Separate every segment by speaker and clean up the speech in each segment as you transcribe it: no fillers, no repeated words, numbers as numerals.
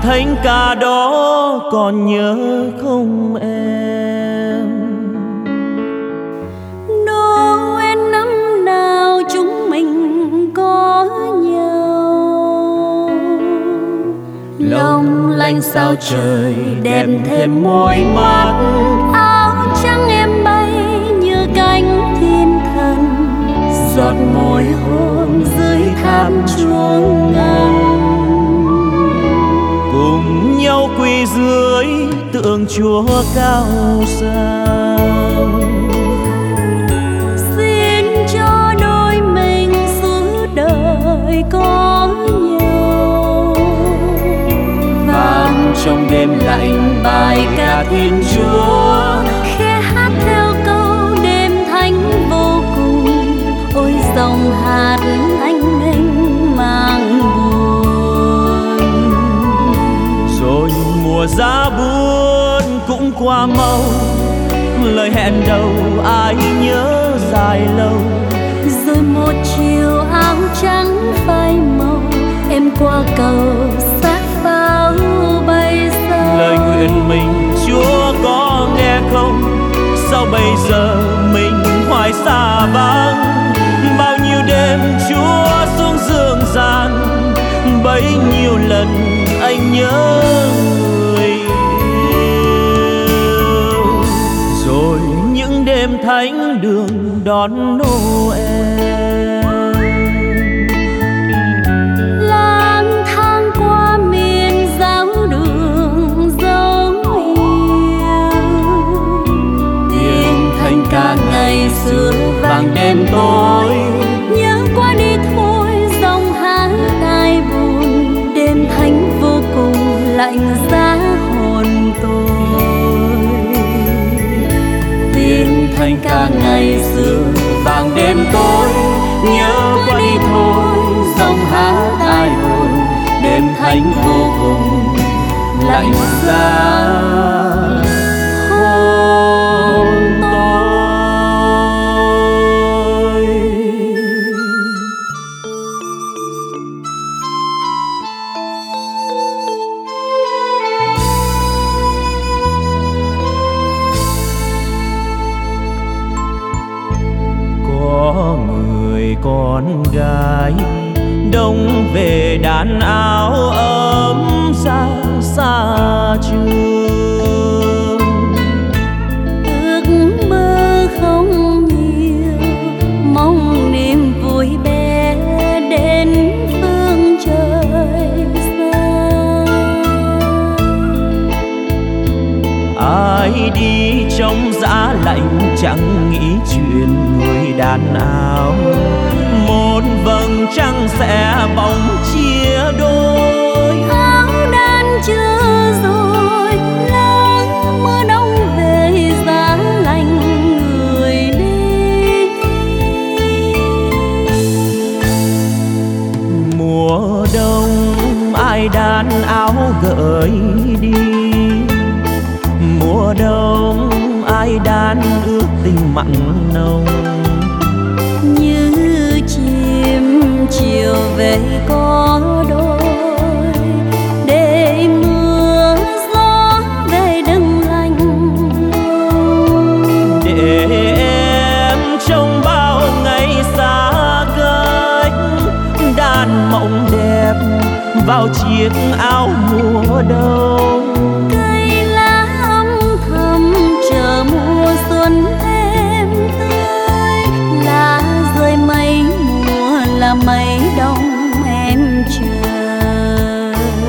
Speaker 1: thánh ca đó còn nhớ không em?
Speaker 2: Noel năm nào chúng mình có nhau,
Speaker 1: Long lanh sao trời đẹp thêm môi mắt.
Speaker 2: áo trắng em bay như cánh thiên thần,
Speaker 1: Giọt môi hôn dưới tháp chuông ngân, cùng nhau quỳ dưới tượng Chúa cao sang.
Speaker 2: xin cho đôi mình suốt đời có nhau.
Speaker 1: Vang trong đêm lạnh bài ca Thiên Chúa,
Speaker 2: Khẽ hát theo câu đêm thánh vô cùng, ôi dòng hạt anh mênh mang buồn.
Speaker 1: rồi mùa giá buồn cũng qua mau, lời hẹn đầu ai nhớ dài lâu.
Speaker 2: Rồi một chiều áo trắng phai màu, em qua cầu xác pháo bay xa.
Speaker 1: Lời nguyện mình Chúa có nghe không? Sao bây giờ mình hoài xa vắng? Bao nhiêu đêm Chúa xuống dương gian, bấy nhiêu lần anh nhớ người yêu. Rồi những đêm thánh đường đón Noel,
Speaker 2: lang thang qua miền giáo đường dấu yêu.
Speaker 1: tiếng thanh ca ngày xưa vang đêm tối.
Speaker 2: Nhớ qua đi thôi dòng hát ai buồn, đêm thánh vô cùng lạnh giá hồn tôi.
Speaker 1: Tiếng thanh ca ngày xưa vang đêm tối, nhớ qua đi thôi dòng hát ai buồn, đêm thánh vô cùng lạnh giá hồn tôi. Có người con gái đông về đàn áo ấm ra xa trường.
Speaker 2: Ước mơ không nhiều, mong niềm vui bé đến phương trời xa.
Speaker 1: Ai đi trong giá lạnh chẳng nghĩ chuyện người đàn áo, một vầng trăng sẽ bóng chia đôi.
Speaker 2: Áo đan chưa rồi láng mưa đông về giá lạnh người đi.
Speaker 1: Mùa đông ai đan áo gợi đi, mùa đông ai đan ước tình mặn nồng.
Speaker 2: Như chim chiều về có đôi, để mưa gió về đừng lạnh lùng.
Speaker 1: Để em trong bao ngày xa cách, đan mộng đẹp vào chiếc áo mùa đông.
Speaker 2: Cây lá âm thầm chờ mùa xuân êm tươi, lá rơi mấy mùa là mấy đông em chờ.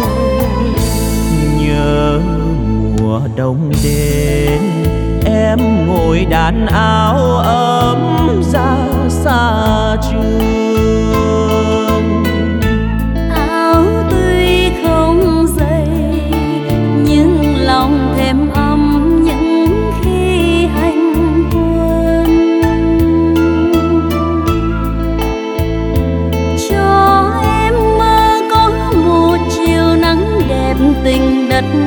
Speaker 1: Nhớ mùa đông đến em ngồi đàn áo ấm ra xa trường.
Speaker 2: Áo tuy không dày nhưng lòng thêm ấm những khi hành quân. Cho em mơ có một chiều nắng đẹp tình đất